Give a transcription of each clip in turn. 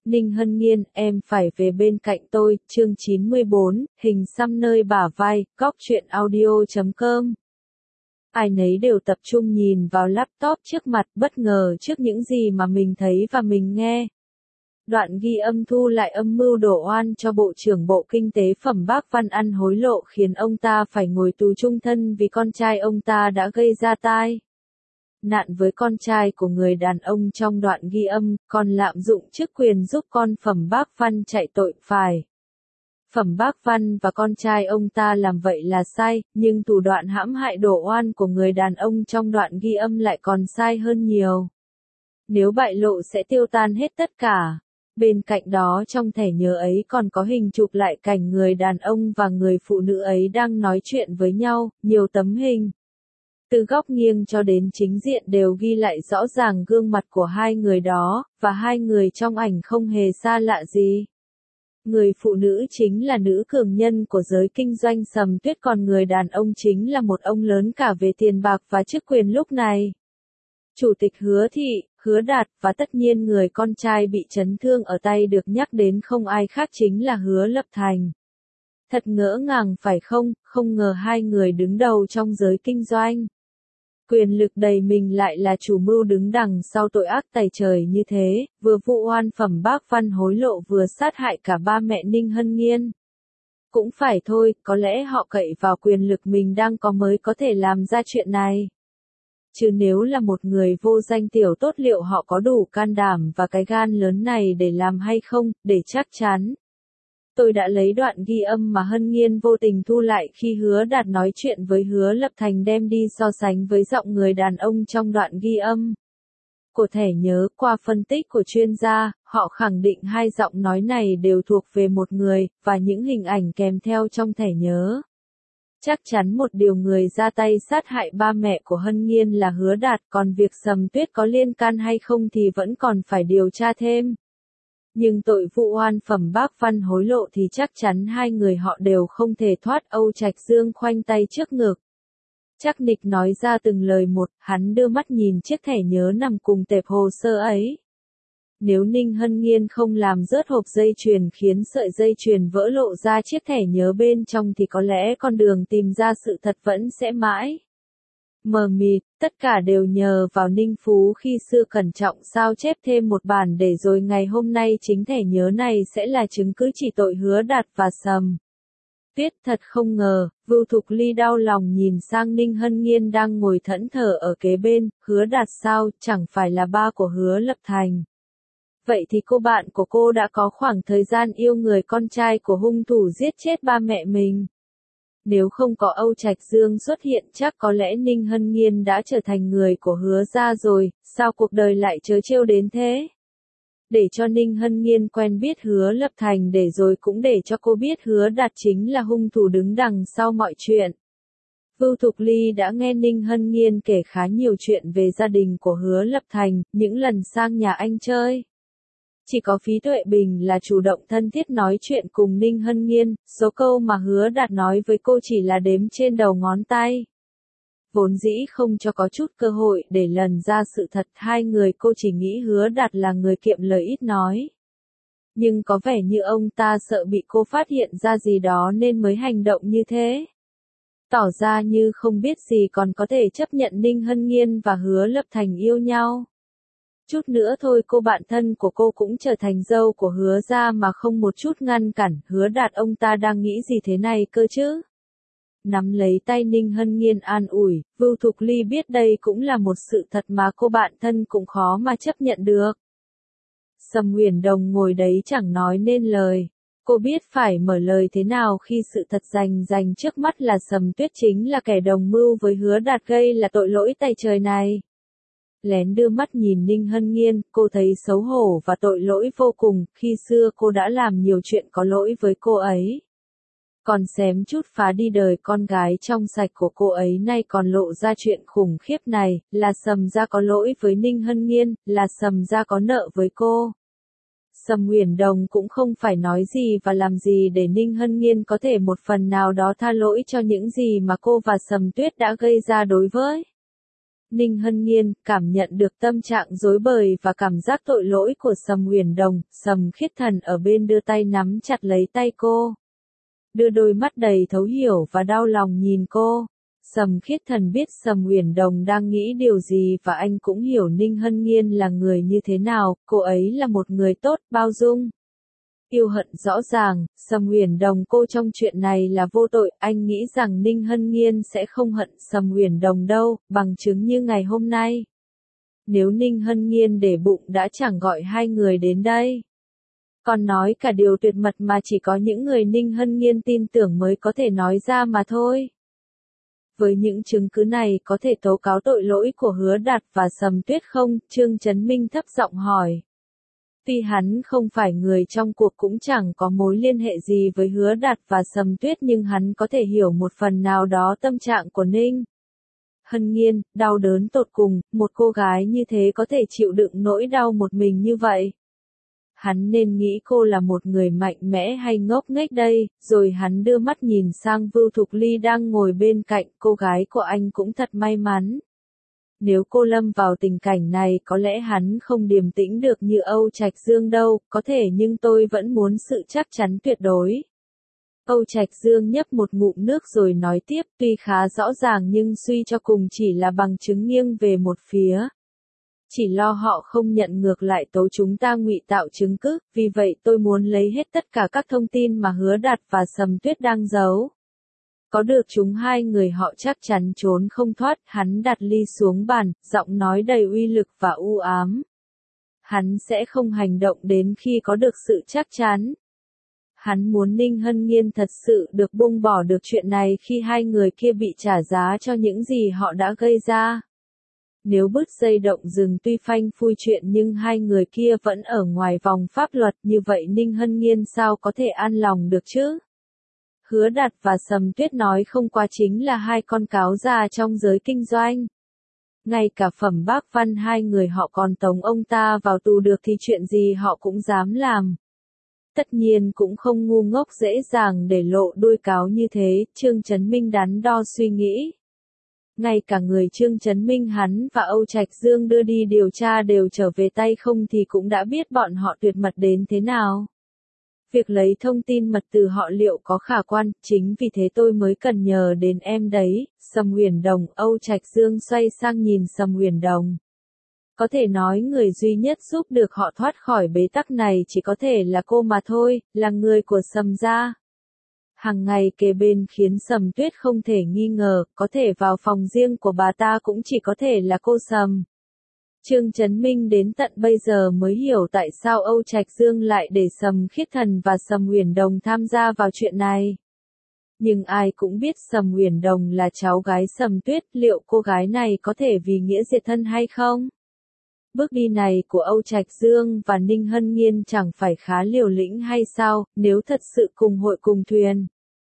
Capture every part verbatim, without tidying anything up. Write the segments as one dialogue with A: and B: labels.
A: Ninh Hân Nghiên, em phải về bên cạnh tôi, chương chín mươi bốn, hình xăm nơi bả vai, góc truyện audio chấm com. Ai nấy đều tập trung nhìn vào laptop trước mặt, bất ngờ trước những gì mà mình thấy và mình nghe. Đoạn ghi âm thu lại âm mưu đổ oan cho Bộ trưởng Bộ Kinh tế Phẩm Bác Văn ăn hối lộ khiến ông ta phải ngồi tù chung thân vì con trai ông ta đã gây ra tai nạn với con trai của người đàn ông trong đoạn ghi âm, còn lạm dụng chức quyền giúp con Phẩm Bác Văn chạy tội phải. Phẩm Bác Văn và con trai ông ta làm vậy là sai, nhưng thủ đoạn hãm hại đổ oan của người đàn ông trong đoạn ghi âm lại còn sai hơn nhiều. Nếu bại lộ sẽ tiêu tan hết tất cả. Bên cạnh đó trong thẻ nhớ ấy còn có hình chụp lại cảnh người đàn ông và người phụ nữ ấy đang nói chuyện với nhau, nhiều tấm hình. Từ góc nghiêng cho đến chính diện đều ghi lại rõ ràng gương mặt của hai người đó, và hai người trong ảnh không hề xa lạ gì. Người phụ nữ chính là nữ cường nhân của giới kinh doanh Sầm Tuyết, còn người đàn ông chính là một ông lớn cả về tiền bạc và chức quyền lúc này. Chủ tịch Hứa Thị, Hứa Đạt, và tất nhiên người con trai bị chấn thương ở tay được nhắc đến không ai khác chính là Hứa Lập Thành. Thật ngỡ ngàng phải không, không ngờ hai người đứng đầu trong giới kinh doanh. Quyền lực đầy mình lại là chủ mưu đứng đằng sau tội ác tày trời như thế, vừa vụ oan Phẩm Bác Văn hối lộ vừa sát hại cả ba mẹ Ninh Hân Nghiên. Cũng phải thôi, có lẽ họ cậy vào quyền lực mình đang có mới có thể làm ra chuyện này. Chứ nếu là một người vô danh tiểu tốt liệu họ có đủ can đảm và cái gan lớn này để làm hay không, để chắc chắn. Tôi đã lấy đoạn ghi âm mà Hân Nghiên vô tình thu lại khi Hứa Đạt nói chuyện với Hứa Lập Thành đem đi so sánh với giọng người đàn ông trong đoạn ghi âm. Của thẻ nhớ, qua phân tích của chuyên gia, họ khẳng định hai giọng nói này đều thuộc về một người, và những hình ảnh kèm theo trong thẻ nhớ. Chắc chắn một điều người ra tay sát hại ba mẹ của Hân Nghiên là Hứa Đạt, còn việc Sầm Tuyết có liên can hay không thì vẫn còn phải điều tra thêm. Nhưng tội vụ oan Phẩm Bác Văn hối lộ thì chắc chắn hai người họ đều không thể thoát. Âu Trạch Dương khoanh tay trước ngực. Chắc nịch nói ra từng lời một, hắn đưa mắt nhìn chiếc thẻ nhớ nằm cùng tệp hồ sơ ấy. Nếu Ninh Hân Nghiên không làm rớt hộp dây chuyền khiến sợi dây chuyền vỡ lộ ra chiếc thẻ nhớ bên trong thì có lẽ con đường tìm ra sự thật vẫn sẽ mãi mờ mịt. Tất cả đều nhờ vào Ninh Phú khi xưa cẩn trọng sao chép thêm một bản để rồi ngày hôm nay chính thẻ nhớ này sẽ là chứng cứ chỉ tội Hứa Đạt và Sầm Tuyết. Thật không ngờ, Vưu Thục Ly đau lòng nhìn sang Ninh Hân Nghiên đang ngồi thẫn thờ ở kế bên. Hứa Đạt sao, chẳng phải là ba của Hứa Lập Thành. Vậy thì cô bạn của cô đã có khoảng thời gian yêu người con trai của hung thủ giết chết ba mẹ mình. Nếu không có Âu Trạch Dương xuất hiện chắc có lẽ Ninh Hân Nghiên đã trở thành người của Hứa gia rồi, sao cuộc đời lại trớ trêu đến thế? Để cho Ninh Hân Nghiên quen biết Hứa Lập Thành để rồi cũng để cho cô biết Hứa Đạt chính là hung thủ đứng đằng sau mọi chuyện. Vưu Thục Ly đã nghe Ninh Hân Nghiên kể khá nhiều chuyện về gia đình của Hứa Lập Thành, những lần sang nhà anh chơi. Chỉ có Phí Tuệ Bình là chủ động thân thiết nói chuyện cùng Ninh Hân Nghiên, số câu mà Hứa Đạt nói với cô chỉ là đếm trên đầu ngón tay. Vốn dĩ không cho có chút cơ hội để lần ra sự thật, hai người cô chỉ nghĩ Hứa Đạt là người kiệm lời ít nói. Nhưng có vẻ như ông ta sợ bị cô phát hiện ra gì đó nên mới hành động như thế. Tỏ ra như không biết gì còn có thể chấp nhận Ninh Hân Nghiên và Hứa Lập Thành yêu nhau. Chút nữa thôi cô bạn thân của cô cũng trở thành dâu của Hứa gia mà không một chút ngăn cản. Hứa Đạt ông ta đang nghĩ gì thế này cơ chứ? Nắm lấy tay Ninh Hân Nghiên an ủi, Vưu Thục Ly biết đây cũng là một sự thật mà cô bạn thân cũng khó mà chấp nhận được. Sầm Uyển Đồng ngồi đấy chẳng nói nên lời. Cô biết phải mở lời thế nào khi sự thật rành rành trước mắt là Sầm Tuyết chính là kẻ đồng mưu với Hứa Đạt gây là tội lỗi tày trời này. Lén đưa mắt nhìn Ninh Hân Nghiên, cô thấy xấu hổ và tội lỗi vô cùng, khi xưa cô đã làm nhiều chuyện có lỗi với cô ấy. Còn xém chút phá đi đời con gái trong sạch của cô ấy, nay còn lộ ra chuyện khủng khiếp này, là Sầm gia có lỗi với Ninh Hân Nghiên, là Sầm gia có nợ với cô. Sầm Uyển Đồng cũng không phải nói gì và làm gì để Ninh Hân Nghiên có thể một phần nào đó tha lỗi cho những gì mà cô và Sầm Tuyết đã gây ra đối với Ninh Hân Nghiên cảm nhận được tâm trạng rối bời và cảm giác tội lỗi của Sầm Uyển Đồng, Sầm Khiết Thần ở bên đưa tay nắm chặt lấy tay cô. Đưa đôi mắt đầy thấu hiểu và đau lòng nhìn cô. Sầm Khiết Thần biết Sầm Uyển Đồng đang nghĩ điều gì và anh cũng hiểu Ninh Hân Nghiên là người như thế nào, cô ấy là một người tốt, bao dung. Yêu hận rõ ràng, Sầm Uyển Đồng cô trong chuyện này là vô tội, anh nghĩ rằng Ninh Hân Nghiên sẽ không hận Sầm Uyển Đồng đâu, bằng chứng như ngày hôm nay. Nếu Ninh Hân Nghiên để bụng đã chẳng gọi hai người đến đây. Còn nói cả điều tuyệt mật mà chỉ có những người Ninh Hân Nghiên tin tưởng mới có thể nói ra mà thôi. Với những chứng cứ này có thể tố cáo tội lỗi của Hứa Đạt và Sầm Tuyết không? Trương Chấn Minh thấp giọng hỏi. Tuy hắn không phải người trong cuộc cũng chẳng có mối liên hệ gì với Hứa Đạt và Sầm Tuyết nhưng hắn có thể hiểu một phần nào đó tâm trạng của Ninh Hân Nghiên, đau đớn tột cùng, một cô gái như thế có thể chịu đựng nỗi đau một mình như vậy. Hắn nên nghĩ cô là một người mạnh mẽ hay ngốc nghếch đây, rồi hắn đưa mắt nhìn sang Vưu Thục Ly đang ngồi bên cạnh, cô gái của anh cũng thật may mắn. Nếu cô lâm vào tình cảnh này có lẽ hắn không điềm tĩnh được như Âu Trạch Dương đâu, có thể nhưng tôi vẫn muốn sự chắc chắn tuyệt đối. Âu Trạch Dương nhấp một ngụm nước rồi nói tiếp, tuy khá rõ ràng nhưng suy cho cùng chỉ là bằng chứng nghiêng về một phía. Chỉ lo họ không nhận ngược lại tố chúng ta ngụy tạo chứng cứ, vì vậy tôi muốn lấy hết tất cả các thông tin mà Hứa Đạt và Sầm Tuyết đang giấu. Có được chúng hai người họ chắc chắn trốn không thoát, hắn đặt ly xuống bàn, giọng nói đầy uy lực và u ám. Hắn sẽ không hành động đến khi có được sự chắc chắn. Hắn muốn Ninh Hân Nghiên thật sự được buông bỏ được chuyện này khi hai người kia bị trả giá cho những gì họ đã gây ra. Nếu bứt dây động rừng tuy phanh phui chuyện nhưng hai người kia vẫn ở ngoài vòng pháp luật như vậy Ninh Hân Nghiên sao có thể an lòng được chứ? Hứa Đạt và Sầm Tuyết nói không qua chính là hai con cáo già trong giới kinh doanh. Ngay cả Phẩm Bác Văn hai người họ còn tống ông ta vào tù được thì chuyện gì họ cũng dám làm. Tất nhiên cũng không ngu ngốc dễ dàng để lộ đuôi cáo như thế, Trương Chấn Minh đắn đo suy nghĩ. Ngay cả người Trương Chấn Minh hắn và Âu Trạch Dương đưa đi điều tra đều trở về tay không thì cũng đã biết bọn họ tuyệt mật đến thế nào. Việc lấy thông tin mật từ họ liệu có khả quan, chính vì thế tôi mới cần nhờ đến em đấy, Sầm Uyển Đồng. Âu Trạch Dương xoay sang nhìn Sầm Uyển Đồng. Có thể nói người duy nhất giúp được họ thoát khỏi bế tắc này chỉ có thể là cô mà thôi, là người của Sầm gia. Hàng ngày kề bên khiến Sầm Tuyết không thể nghi ngờ, có thể vào phòng riêng của bà ta cũng chỉ có thể là cô Sầm. Trương Chấn Minh đến tận bây giờ mới hiểu tại sao Âu Trạch Dương lại để Sầm Khiết Thần và Sầm Uyển Đồng tham gia vào chuyện này. Nhưng ai cũng biết Sầm Uyển Đồng là cháu gái Sầm Tuyết, liệu cô gái này có thể vì nghĩa diệt thân hay không? Bước đi này của Âu Trạch Dương và Ninh Hân Nghiên chẳng phải khá liều lĩnh hay sao, nếu thật sự cùng hội cùng thuyền.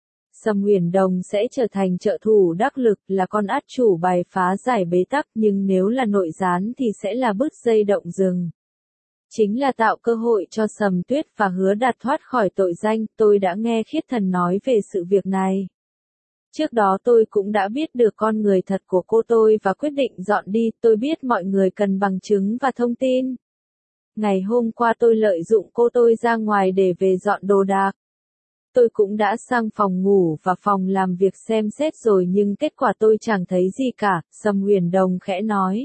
A: Sầm Uyển Đồng sẽ trở thành trợ thủ đắc lực, là con át chủ bài phá giải bế tắc, nhưng nếu là nội gián thì sẽ là bứt dây động rừng. Chính là tạo cơ hội cho Sầm Tuyết và Hứa Đạt thoát khỏi tội danh, tôi đã nghe Khiết Thần nói về sự việc này. Trước đó tôi cũng đã biết được con người thật của cô tôi và quyết định dọn đi, tôi biết mọi người cần bằng chứng và thông tin. Ngày hôm qua tôi lợi dụng cô tôi ra ngoài để về dọn đồ đạc. Tôi cũng đã sang phòng ngủ và phòng làm việc xem xét rồi nhưng kết quả tôi chẳng thấy gì cả, Sầm Uyển Đồng khẽ nói.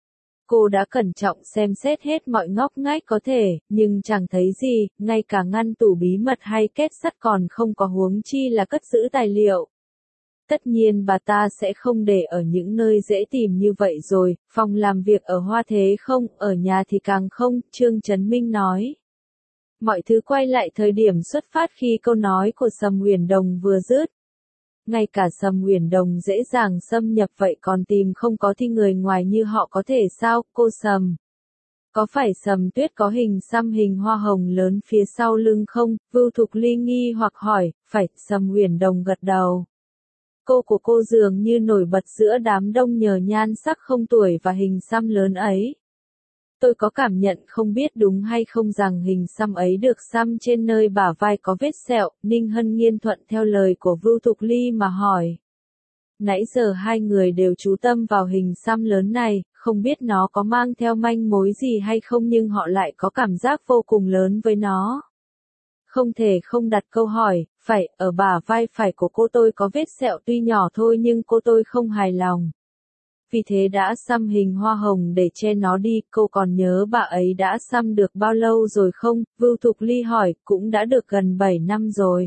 A: Cô đã cẩn trọng xem xét hết mọi ngóc ngách có thể, nhưng chẳng thấy gì, ngay cả ngăn tủ bí mật hay kết sắt còn không có huống chi là cất giữ tài liệu. Tất nhiên bà ta sẽ không để ở những nơi dễ tìm như vậy rồi, phòng làm việc ở Hoa Thế không, ở nhà thì càng không, Trương Chấn Minh nói. Mọi thứ quay lại thời điểm xuất phát khi câu nói của Sầm Uyển Đồng vừa dứt. Ngay cả Sầm Uyển Đồng dễ dàng xâm nhập vậy còn tìm không có thì người ngoài như họ có thể sao, cô Sầm? Có phải Sầm Tuyết có hình xăm hình hoa hồng lớn phía sau lưng không? Vưu Thục Ly nghi hoặc hỏi, phải, Sầm Uyển Đồng gật đầu. Cô của cô dường như nổi bật giữa đám đông nhờ nhan sắc không tuổi và hình xăm lớn ấy. Tôi có cảm nhận không biết đúng hay không rằng hình xăm ấy được xăm trên nơi bả vai có vết sẹo, Ninh Hân Nghiên thuận theo lời của Vưu Thục Ly mà hỏi. Nãy giờ hai người đều chú tâm vào hình xăm lớn này, không biết nó có mang theo manh mối gì hay không nhưng họ lại có cảm giác vô cùng lớn với nó. Không thể không đặt câu hỏi, phải, ở bả vai phải của cô tôi có vết sẹo tuy nhỏ thôi nhưng cô tôi không hài lòng. Vì thế đã xăm hình hoa hồng để che nó đi, cô còn nhớ bà ấy đã xăm được bao lâu rồi không? Vưu Thục Ly hỏi, cũng đã được gần bảy năm rồi.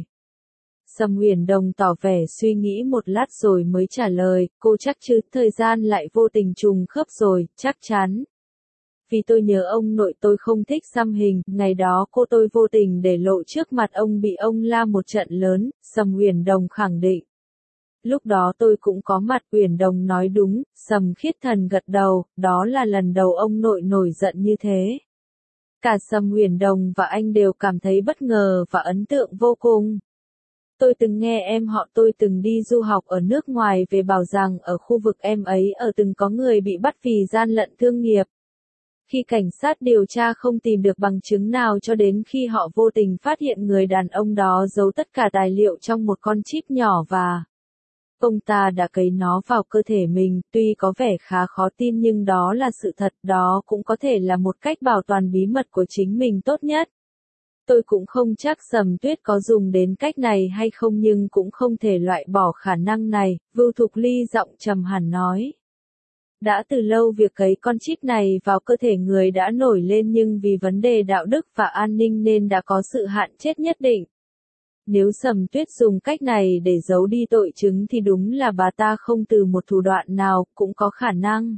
A: Sầm Huyền Đồng tỏ vẻ suy nghĩ một lát rồi mới trả lời, cô chắc chứ, thời gian lại vô tình trùng khớp rồi, chắc chắn. Vì tôi nhớ ông nội tôi không thích xăm hình, ngày đó cô tôi vô tình để lộ trước mặt ông bị ông la một trận lớn, Sầm Huyền Đồng khẳng định. Lúc đó tôi cũng có mặt, Huyền Đồng nói đúng, Sầm Khiết Thần gật đầu, đó là lần đầu ông nội nổi giận như thế. Cả Sầm Huyền Đồng và anh đều cảm thấy bất ngờ và ấn tượng vô cùng. Tôi từng nghe em họ tôi từng đi du học ở nước ngoài về bảo rằng ở khu vực em ấy ở từng có người bị bắt vì gian lận thương nghiệp. Khi cảnh sát điều tra không tìm được bằng chứng nào cho đến khi họ vô tình phát hiện người đàn ông đó giấu tất cả tài liệu trong một con chip nhỏ và ông ta đã cấy nó vào cơ thể mình, tuy có vẻ khá khó tin nhưng đó là sự thật, đó cũng có thể là một cách bảo toàn bí mật của chính mình tốt nhất. Tôi cũng không chắc Sầm Tuyết có dùng đến cách này hay không nhưng cũng không thể loại bỏ khả năng này, Vưu Thục Ly giọng trầm hẳn nói. Đã từ lâu việc cấy con chip này vào cơ thể người đã nổi lên nhưng vì vấn đề đạo đức và an ninh nên đã có sự hạn chế nhất định. Nếu Sầm Tuyết dùng cách này để giấu đi tội chứng thì đúng là bà ta không từ một thủ đoạn nào, cũng có khả năng.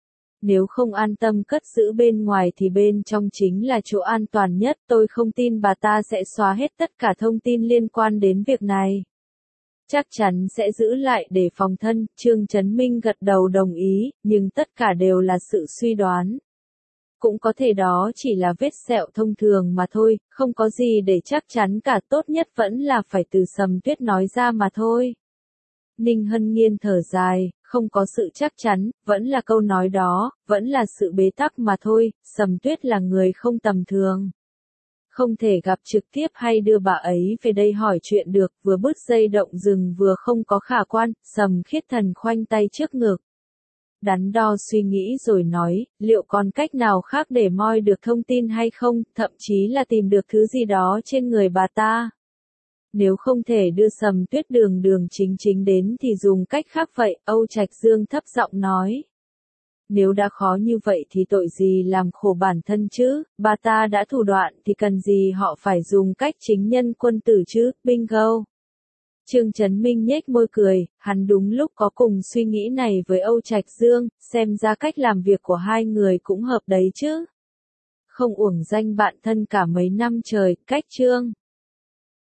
A: Nếu không an tâm cất giữ bên ngoài thì bên trong chính là chỗ an toàn nhất, tôi không tin bà ta sẽ xóa hết tất cả thông tin liên quan đến việc này. Chắc chắn sẽ giữ lại để phòng thân, Trương Chấn Minh gật đầu đồng ý, nhưng tất cả đều là sự suy đoán. Cũng có thể đó chỉ là vết sẹo thông thường mà thôi, không có gì để chắc chắn cả, tốt nhất vẫn là phải từ Sầm Tuyết nói ra mà thôi. Ninh Hân Nghiên thở dài, không có sự chắc chắn, vẫn là câu nói đó, vẫn là sự bế tắc mà thôi, Sầm Tuyết là người không tầm thường. Không thể gặp trực tiếp hay đưa bà ấy về đây hỏi chuyện được, vừa bứt dây động rừng vừa không có khả quan, Sầm Khiết Thần khoanh tay trước ngực. Đắn đo suy nghĩ rồi nói, liệu còn cách nào khác để moi được thông tin hay không, thậm chí là tìm được thứ gì đó trên người bà ta. Nếu không thể đưa Sầm Tuyết đường đường chính chính đến thì dùng cách khác vậy, Âu Trạch Dương thấp giọng nói. Nếu đã khó như vậy thì tội gì làm khổ bản thân chứ, bà ta đã thủ đoạn thì cần gì họ phải dùng cách chính nhân quân tử chứ, bingo. Trương Chấn Minh nhếch môi cười, hắn đúng lúc có cùng suy nghĩ này với Âu Trạch Dương, xem ra cách làm việc của hai người cũng hợp đấy chứ. Không uổng danh bạn thân cả mấy năm trời, cách Trương.